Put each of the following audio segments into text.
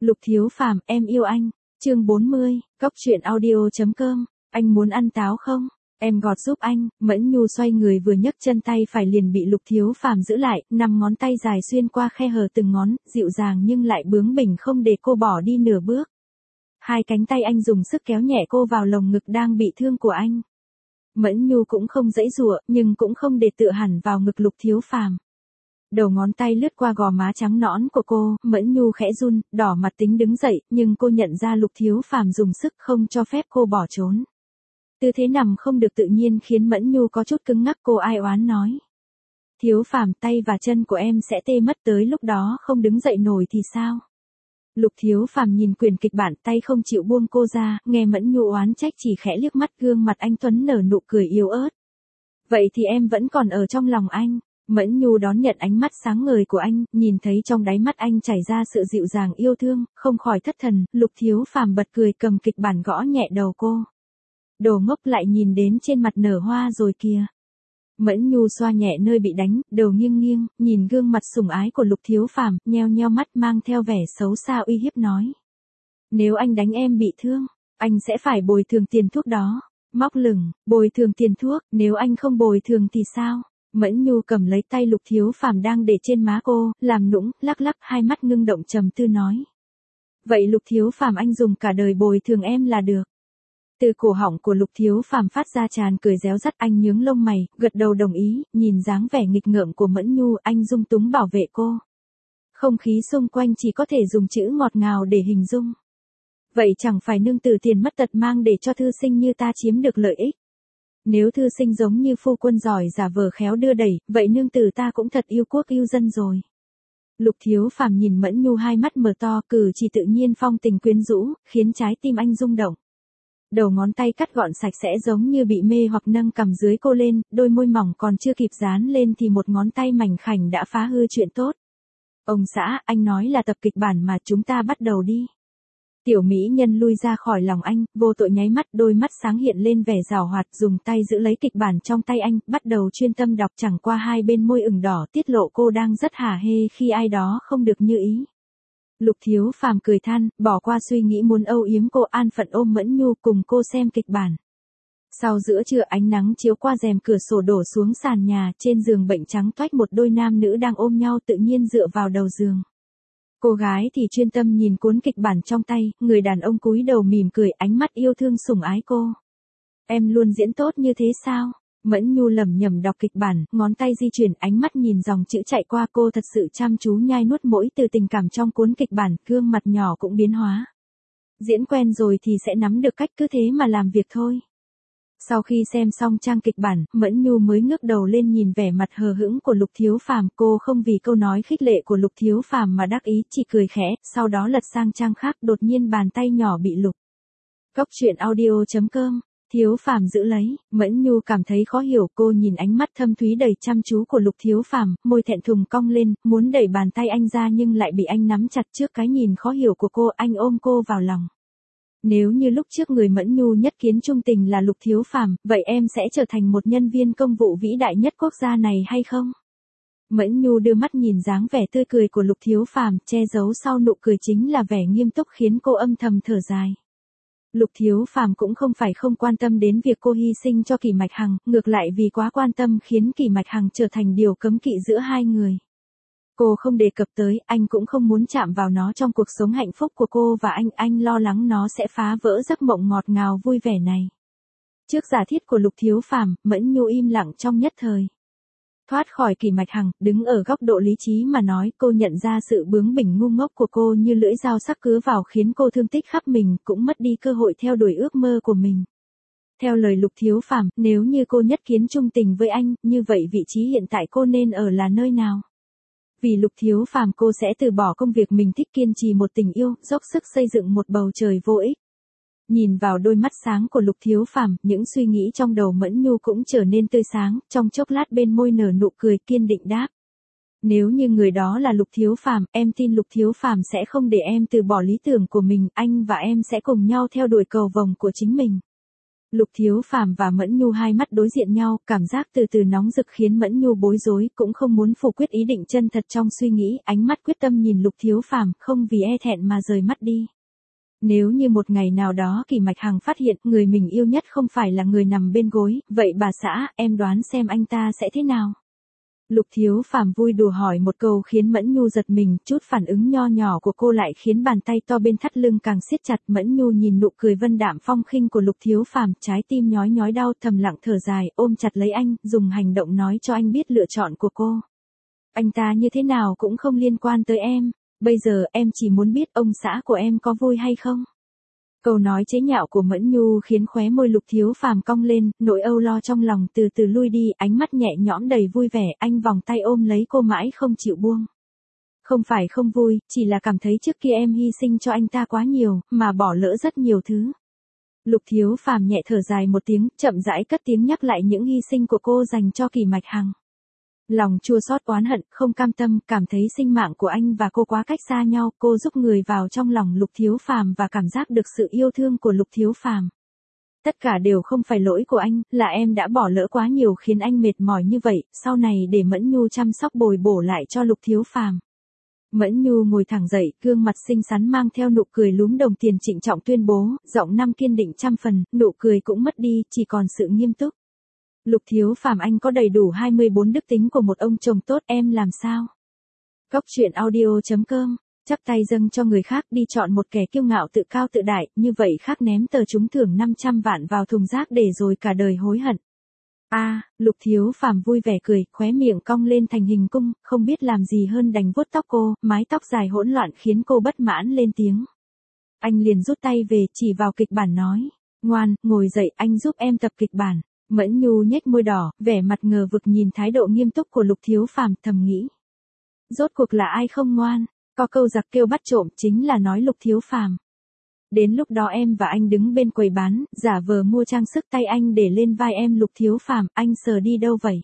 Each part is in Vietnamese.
Lục Thiếu Phàm, em yêu anh. Chương 40, Cóc truyện audio.com. Anh muốn ăn táo không? Em gọt giúp anh. Mẫn Nhu xoay người vừa nhấc chân tay phải liền bị Lục Thiếu Phàm giữ lại, 5 ngón tay dài xuyên qua khe hở từng ngón, dịu dàng nhưng lại bướng bỉnh không để cô bỏ đi nửa bước. Hai cánh tay anh dùng sức kéo nhẹ cô vào lồng ngực đang bị thương của anh. Mẫn Nhu cũng không giãy giụa, nhưng cũng không để tựa hẳn vào ngực Lục Thiếu Phàm. Đầu ngón tay lướt qua gò má trắng nõn của cô, Mẫn Nhu khẽ run, đỏ mặt tính đứng dậy, nhưng cô nhận ra Lục Thiếu Phàm dùng sức không cho phép cô bỏ trốn. Tư thế nằm không được tự nhiên khiến Mẫn Nhu có chút cứng ngắc, cô ai oán nói. Thiếu Phàm, tay và chân của em sẽ tê mất, tới lúc đó không đứng dậy nổi thì sao? Lục Thiếu Phàm nhìn quyển kịch bản, tay không chịu buông cô ra, nghe Mẫn Nhu oán trách chỉ khẽ liếc mắt, gương mặt anh tuấn nở nụ cười yếu ớt. Vậy thì em vẫn còn ở trong lòng anh. Mẫn Nhu đón nhận ánh mắt sáng ngời của anh, nhìn thấy trong đáy mắt anh chảy ra sự dịu dàng yêu thương, không khỏi thất thần. Lục Thiếu Phàm bật cười, cầm kịch bản gõ nhẹ đầu cô. Đồ ngốc, lại nhìn đến trên mặt nở hoa rồi kìa. Mẫn Nhu xoa nhẹ nơi bị đánh, đầu nghiêng nghiêng, nhìn gương mặt sủng ái của Lục Thiếu Phàm, nheo nheo mắt mang theo vẻ xấu xa uy hiếp nói. Nếu anh đánh em bị thương, anh sẽ phải bồi thường tiền thuốc đó. Móc lửng, bồi thường tiền thuốc, nếu anh không bồi thường thì sao? Mẫn Nhu cầm lấy tay Lục Thiếu Phàm đang để trên má cô, làm nũng, lắc lắc hai mắt ngưng động trầm tư nói. Vậy Lục Thiếu Phàm, anh dùng cả đời bồi thường em là được. Từ cổ họng của Lục Thiếu Phàm phát ra tràn cười réo rắt, anh nhướng lông mày, gật đầu đồng ý, nhìn dáng vẻ nghịch ngợm của Mẫn Nhu, anh dung túng bảo vệ cô. Không khí xung quanh chỉ có thể dùng chữ ngọt ngào để hình dung. Vậy chẳng phải nương tử tiền mất tật mang để cho thư sinh như ta chiếm được lợi ích. Nếu thư sinh giống như phu quân giỏi giả vờ khéo đưa đẩy, vậy nương tử ta cũng thật yêu quốc yêu dân rồi. Lục Thiếu Phàm nhìn Mẫn Nhu hai mắt mở to, cử chỉ tự nhiên phong tình quyến rũ, khiến trái tim anh rung động. Đầu ngón tay cắt gọn sạch sẽ giống như bị mê hoặc nâng cằm dưới cô lên, đôi môi mỏng còn chưa kịp dán lên thì một ngón tay mảnh khảnh đã phá hư chuyện tốt. Ông xã, anh nói là tập kịch bản mà, chúng ta bắt đầu đi. Tiểu mỹ nhân lui ra khỏi lòng anh, vô tội nháy mắt, đôi mắt sáng hiện lên vẻ giảo hoạt, dùng tay giữ lấy kịch bản trong tay anh, bắt đầu chuyên tâm đọc, chẳng qua hai bên môi ửng đỏ tiết lộ cô đang rất hả hê khi ai đó không được như ý. Lục Thiếu Phàm cười than, bỏ qua suy nghĩ muốn âu yếm cô, an phận ôm Mẫn Nhu cùng cô xem kịch bản. Sau giữa trưa ánh nắng chiếu qua rèm cửa sổ đổ xuống sàn nhà, trên giường bệnh trắng toách một đôi nam nữ đang ôm nhau tự nhiên dựa vào đầu giường. Cô gái thì chuyên tâm nhìn cuốn kịch bản trong tay, người đàn ông cúi đầu mỉm cười, ánh mắt yêu thương sủng ái cô. Em luôn diễn tốt như thế sao? Mẫn Nhu lẩm nhẩm đọc kịch bản, ngón tay di chuyển, ánh mắt nhìn dòng chữ chạy qua, cô thật sự chăm chú nhai nuốt mỗi từ tình cảm trong cuốn kịch bản, gương mặt nhỏ cũng biến hóa. Diễn quen rồi thì sẽ nắm được cách, cứ thế mà làm việc thôi. Sau khi xem xong trang kịch bản, Mẫn Nhu mới ngước đầu lên nhìn vẻ mặt hờ hững của Lục Thiếu Phàm, cô không vì câu nói khích lệ của Lục Thiếu Phàm mà đắc ý, chỉ cười khẽ, sau đó lật sang trang khác, đột nhiên bàn tay nhỏ bị Lục. Cóc truyện audio.com. Thiếu Phàm giữ lấy, Mẫn Nhu cảm thấy khó hiểu, cô nhìn ánh mắt thâm thúy đầy chăm chú của Lục Thiếu Phàm, môi thẹn thùng cong lên, muốn đẩy bàn tay anh ra nhưng lại bị anh nắm chặt. Trước cái nhìn khó hiểu của cô, anh ôm cô vào lòng. Nếu như lúc trước người Mẫn Nhu nhất kiến trung tình là Lục Thiếu Phàm, vậy em sẽ trở thành một nhân viên công vụ vĩ đại nhất quốc gia này hay không? Mẫn Nhu đưa mắt nhìn dáng vẻ tươi cười của Lục Thiếu Phàm, che giấu sau nụ cười chính là vẻ nghiêm túc khiến cô âm thầm thở dài. Lục Thiếu Phàm cũng không phải không quan tâm đến việc cô hy sinh cho Kỷ Mạch Hằng, ngược lại vì quá quan tâm khiến Kỷ Mạch Hằng trở thành điều cấm kỵ giữa hai người. Cô không đề cập tới, anh cũng không muốn chạm vào nó trong cuộc sống hạnh phúc của cô và anh lo lắng nó sẽ phá vỡ giấc mộng ngọt ngào vui vẻ này. Trước giả thiết của Lục Thiếu Phàm, Mẫn Nhu im lặng trong nhất thời. Thoát khỏi Kỷ Mạch Hằng, đứng ở góc độ lý trí mà nói, cô nhận ra sự bướng bỉnh ngu ngốc của cô như lưỡi dao sắc cứa vào khiến cô thương tích khắp mình, cũng mất đi cơ hội theo đuổi ước mơ của mình. Theo lời Lục Thiếu Phàm, nếu như cô nhất kiến trung tình với anh, như vậy vị trí hiện tại cô nên ở là nơi nào? Vì Lục Thiếu Phàm cô sẽ từ bỏ công việc mình thích, kiên trì một tình yêu, dốc sức xây dựng một bầu trời vô ích. Nhìn vào đôi mắt sáng của Lục Thiếu Phàm, những suy nghĩ trong đầu Mẫn Nhu cũng trở nên tươi sáng, trong chốc lát bên môi nở nụ cười kiên định đáp. Nếu như người đó là Lục Thiếu Phàm, em tin Lục Thiếu Phàm sẽ không để em từ bỏ lý tưởng của mình, anh và em sẽ cùng nhau theo đuổi cầu vồng của chính mình. Lục Thiếu Phàm và Mẫn Nhu hai mắt đối diện nhau, cảm giác từ từ nóng rực khiến Mẫn Nhu bối rối, cũng không muốn phủ quyết ý định chân thật trong suy nghĩ, ánh mắt quyết tâm nhìn Lục Thiếu Phàm, không vì e thẹn mà rời mắt đi. Nếu như một ngày nào đó Kỳ Mạch Hằng phát hiện người mình yêu nhất không phải là người nằm bên gối, vậy bà xã, em đoán xem anh ta sẽ thế nào? Lục Thiếu Phàm vui đùa hỏi một câu khiến Mẫn Nhu giật mình, chút phản ứng nho nhỏ của cô lại khiến bàn tay to bên thắt lưng càng siết chặt. Mẫn Nhu nhìn nụ cười vân đạm phong khinh của Lục Thiếu Phàm, trái tim nhói nhói đau, thầm lặng thở dài, ôm chặt lấy anh, dùng hành động nói cho anh biết lựa chọn của cô. Anh ta như thế nào cũng không liên quan tới em, bây giờ em chỉ muốn biết ông xã của em có vui hay không. Câu nói chế nhạo của Mẫn Nhu khiến khóe môi Lục Thiếu Phàm cong lên, nỗi âu lo trong lòng từ từ lui đi, ánh mắt nhẹ nhõm đầy vui vẻ, anh vòng tay ôm lấy cô mãi không chịu buông. Không phải không vui, chỉ là cảm thấy trước kia em hy sinh cho anh ta quá nhiều, mà bỏ lỡ rất nhiều thứ. Lục Thiếu Phàm nhẹ thở dài một tiếng, chậm rãi cất tiếng nhắc lại những hy sinh của cô dành cho Kỳ Mạch Hằng. Lòng chua xót oán hận, không cam tâm, cảm thấy sinh mạng của anh và cô quá cách xa nhau, cô giúp người vào trong lòng Lục Thiếu Phàm và cảm giác được sự yêu thương của Lục Thiếu Phàm. Tất cả đều không phải lỗi của anh, là em đã bỏ lỡ quá nhiều khiến anh mệt mỏi như vậy, sau này để Mẫn Nhu chăm sóc bồi bổ lại cho Lục Thiếu Phàm. Mẫn Nhu ngồi thẳng dậy, gương mặt xinh xắn mang theo nụ cười lúm đồng tiền trịnh trọng tuyên bố, giọng năm kiên định trăm phần, nụ cười cũng mất đi, chỉ còn sự nghiêm túc. Lục Thiếu Phàm, anh có đầy đủ 24 đức tính của một ông chồng tốt, em làm sao? Cốc truyện audio.com, chắp tay dâng cho người khác, đi chọn một kẻ kiêu ngạo tự cao tự đại, như vậy khác ném tờ trúng thưởng 500 vạn vào thùng rác để rồi cả đời hối hận. Lục Thiếu Phàm vui vẻ cười, khóe miệng cong lên thành hình cung, không biết làm gì hơn đành vuốt tóc cô, mái tóc dài hỗn loạn khiến cô bất mãn lên tiếng. Anh liền rút tay về, chỉ vào kịch bản nói, ngoan, ngồi dậy, anh giúp em tập kịch bản. Mẫn Nhu nhếch môi đỏ, vẻ mặt ngờ vực nhìn thái độ nghiêm túc của Lục Thiếu Phàm, thầm nghĩ. Rốt cuộc là ai không ngoan, có câu giặc kêu bắt trộm, chính là nói Lục Thiếu Phàm. Đến lúc đó em và anh đứng bên quầy bán, giả vờ mua trang sức, tay anh để lên vai em. Lục Thiếu Phàm, anh sờ đi đâu vậy?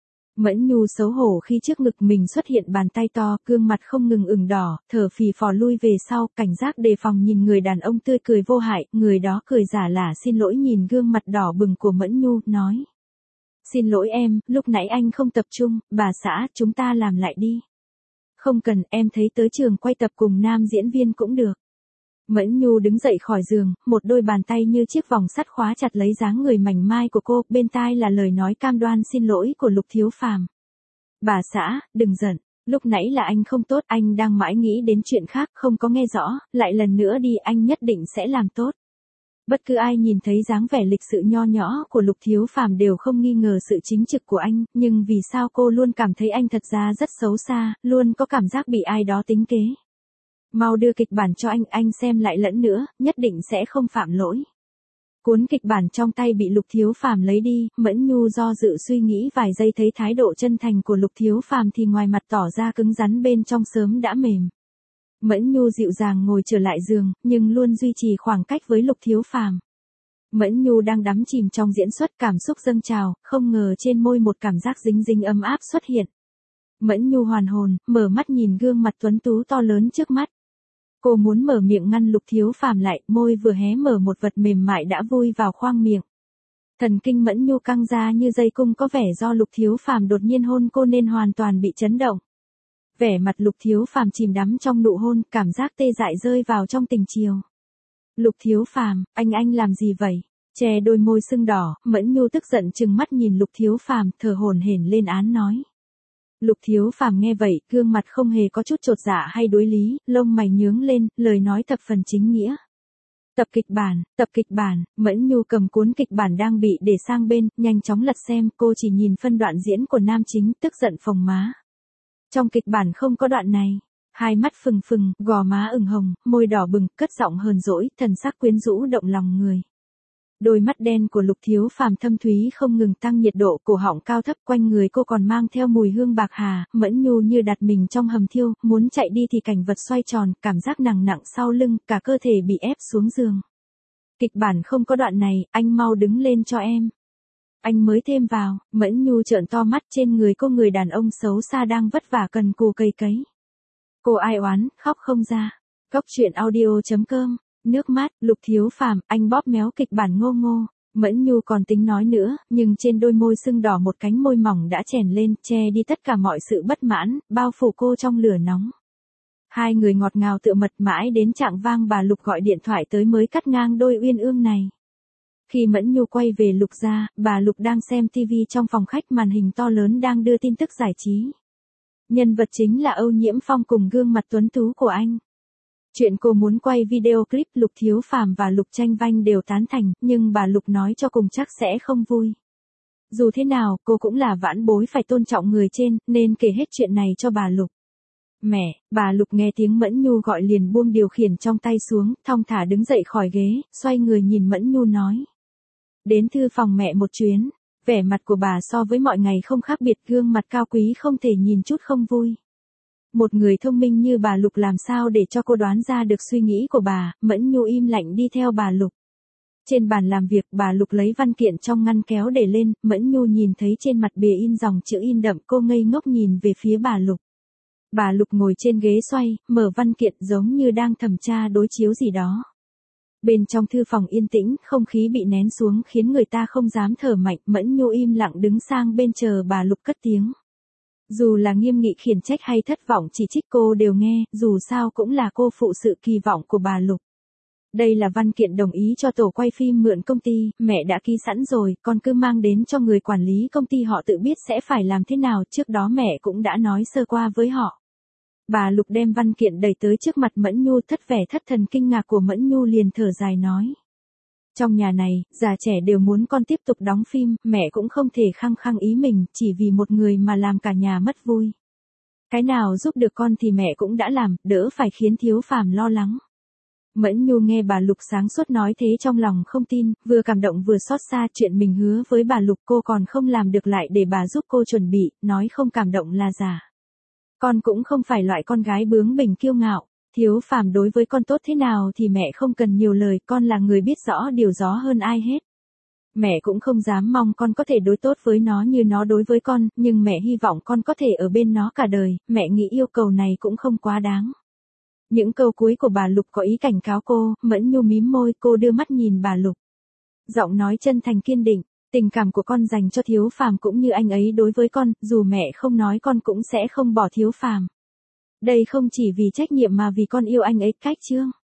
Mẫn Nhu xấu hổ khi trước ngực mình xuất hiện bàn tay to, gương mặt không ngừng ửng đỏ, thở phì phò lui về sau, cảnh giác đề phòng nhìn người đàn ông tươi cười vô hại, người đó cười giả lả xin lỗi nhìn gương mặt đỏ bừng của Mẫn Nhu, nói. Xin lỗi em, lúc nãy anh không tập trung, bà xã, chúng ta làm lại đi. Không cần, em thấy tới trường quay tập cùng nam diễn viên cũng được. Mẫn Nhu đứng dậy khỏi giường, một đôi bàn tay như chiếc vòng sắt khóa chặt lấy dáng người mảnh mai của cô, bên tai là lời nói cam đoan xin lỗi của Lục Thiếu Phàm. Bà xã, đừng giận, lúc nãy là anh không tốt, anh đang mãi nghĩ đến chuyện khác, không có nghe rõ, lại lần nữa đi, anh nhất định sẽ làm tốt. Bất cứ ai nhìn thấy dáng vẻ lịch sự nho nhỏ của Lục Thiếu Phàm đều không nghi ngờ sự chính trực của anh, nhưng vì sao cô luôn cảm thấy anh thật ra rất xấu xa, luôn có cảm giác bị ai đó tính kế. Mau đưa kịch bản cho anh xem lại lẫn nữa, nhất định sẽ không phạm lỗi. Cuốn kịch bản trong tay bị Lục Thiếu Phàm lấy đi, Mẫn Nhu do dự suy nghĩ vài giây thấy thái độ chân thành của Lục Thiếu Phàm thì ngoài mặt tỏ ra cứng rắn bên trong sớm đã mềm. Mẫn Nhu dịu dàng ngồi trở lại giường, nhưng luôn duy trì khoảng cách với Lục Thiếu Phàm. Mẫn Nhu đang đắm chìm trong diễn xuất, cảm xúc dâng trào, không ngờ trên môi một cảm giác dính dính ấm áp xuất hiện. Mẫn Nhu hoàn hồn, mở mắt nhìn gương mặt tuấn tú to lớn trước mắt. Cô muốn mở miệng ngăn Lục Thiếu Phàm lại, môi vừa hé mở một vật mềm mại đã vui vào khoang miệng. Thần kinh Mẫn Nhu căng ra như dây cung, có vẻ do Lục Thiếu Phàm đột nhiên hôn cô nên hoàn toàn bị chấn động. Vẻ mặt Lục Thiếu Phàm chìm đắm trong nụ hôn, cảm giác tê dại rơi vào trong tình chiều. Lục Thiếu Phàm, anh làm gì vậy? Che đôi môi sưng đỏ, Mẫn Nhu tức giận trừng mắt nhìn Lục Thiếu Phàm, thở hổn hển lên án nói. Lục Thiếu Phàm nghe vậy, gương mặt không hề có chút chột dạ hay đối lý, lông mày nhướng lên, lời nói thập phần chính nghĩa. Tập kịch bản, Mẫn Nhu cầm cuốn kịch bản đang bị để sang bên, nhanh chóng lật xem, cô chỉ nhìn phân đoạn diễn của nam chính, tức giận phồng má. Trong kịch bản không có đoạn này. Hai mắt phừng phừng, gò má ửng hồng, môi đỏ bừng, cất giọng hờn dỗi, thần sắc quyến rũ động lòng người. Đôi mắt đen của Lục Thiếu Phàm thâm thúy không ngừng tăng nhiệt độ, cổ họng cao thấp, quanh người cô còn mang theo mùi hương bạc hà. Mẫn Nhu như đặt mình trong hầm thiêu, muốn chạy đi thì cảnh vật xoay tròn, cảm giác nặng nặng sau lưng, cả cơ thể bị ép xuống giường. Kịch bản không có đoạn này, anh mau đứng lên cho em. Anh mới thêm vào. Mẫn Nhu trợn to mắt, trên người cô người đàn ông xấu xa đang vất vả cần cù cày cấy. Cô ai oán, khóc không ra. Cốc truyện audio.com, nước mắt, Lục Thiếu Phàm, anh bóp méo kịch bản ngô ngô. Mẫn Nhu còn tính nói nữa, nhưng trên đôi môi sưng đỏ một cánh môi mỏng đã chèn lên, che đi tất cả mọi sự bất mãn, bao phủ cô trong lửa nóng. Hai người ngọt ngào tựa mật mãi đến chạng vang bà Lục gọi điện thoại tới mới cắt ngang đôi uyên ương này. Khi Mẫn Nhu quay về Lục gia, bà Lục đang xem TV trong phòng khách, màn hình to lớn đang đưa tin tức giải trí. Nhân vật chính là Âu Nhiễm Phong cùng gương mặt tuấn tú của anh. Chuyện cô muốn quay video clip Lục Thiếu Phàm và Lục Tranh Vanh đều tán thành, nhưng bà Lục nói cho cùng chắc sẽ không vui. Dù thế nào, cô cũng là vãn bối phải tôn trọng người trên, nên kể hết chuyện này cho bà Lục. Mẹ, bà Lục nghe tiếng Mẫn Nhu gọi liền buông điều khiển trong tay xuống, thong thả đứng dậy khỏi ghế, xoay người nhìn Mẫn Nhu nói. Đến thư phòng mẹ một chuyến. Vẻ mặt của bà so với mọi ngày không khác biệt, gương mặt cao quý không thể nhìn chút không vui. Một người thông minh như bà Lục làm sao để cho cô đoán ra được suy nghĩ của bà. Mẫn Nhu im lặng đi theo bà Lục. Trên bàn làm việc, bà Lục lấy văn kiện trong ngăn kéo để lên, Mẫn Nhu nhìn thấy trên mặt bìa in dòng chữ in đậm, cô ngây ngốc nhìn về phía bà Lục. Bà Lục ngồi trên ghế xoay, mở văn kiện giống như đang thẩm tra đối chiếu gì đó. Bên trong thư phòng yên tĩnh, không khí bị nén xuống khiến người ta không dám thở mạnh. Mẫn Nhu im lặng đứng sang bên chờ bà Lục cất tiếng. Dù là nghiêm nghị khiển trách hay thất vọng chỉ trích cô đều nghe, dù sao cũng là cô phụ sự kỳ vọng của bà Lục. Đây là văn kiện đồng ý cho tổ quay phim mượn công ty, mẹ đã ký sẵn rồi, con cứ mang đến cho người quản lý công ty, họ tự biết sẽ phải làm thế nào, trước đó mẹ cũng đã nói sơ qua với họ. Bà Lục đem văn kiện đẩy tới trước mặt Mẫn Nhu, thất vẻ thất thần kinh ngạc của Mẫn Nhu liền thở dài nói. Trong nhà này, già trẻ đều muốn con tiếp tục đóng phim, mẹ cũng không thể khăng khăng ý mình, chỉ vì một người mà làm cả nhà mất vui. Cái nào giúp được con thì mẹ cũng đã làm, đỡ phải khiến Thiếu Phàm lo lắng. Mẫn Nhu nghe bà Lục sáng suốt nói thế trong lòng không tin, vừa cảm động vừa xót xa, chuyện mình hứa với bà Lục cô còn không làm được lại để bà giúp cô chuẩn bị, nói không cảm động là giả. Con cũng không phải loại con gái bướng bỉnh kiêu ngạo, Thiếu Phàm đối với con tốt thế nào thì mẹ không cần nhiều lời, con là người biết rõ điều rõ hơn ai hết. Mẹ cũng không dám mong con có thể đối tốt với nó như nó đối với con, nhưng mẹ hy vọng con có thể ở bên nó cả đời, mẹ nghĩ yêu cầu này cũng không quá đáng. Những câu cuối của bà Lục có ý cảnh cáo cô. Mẫn Nhu mím môi, cô đưa mắt nhìn bà Lục. Giọng nói chân thành kiên định, tình cảm của con dành cho Thiếu Phàm cũng như anh ấy đối với con, dù mẹ không nói con cũng sẽ không bỏ Thiếu Phàm. Đây không chỉ vì trách nhiệm mà vì con yêu anh ấy. Cách chương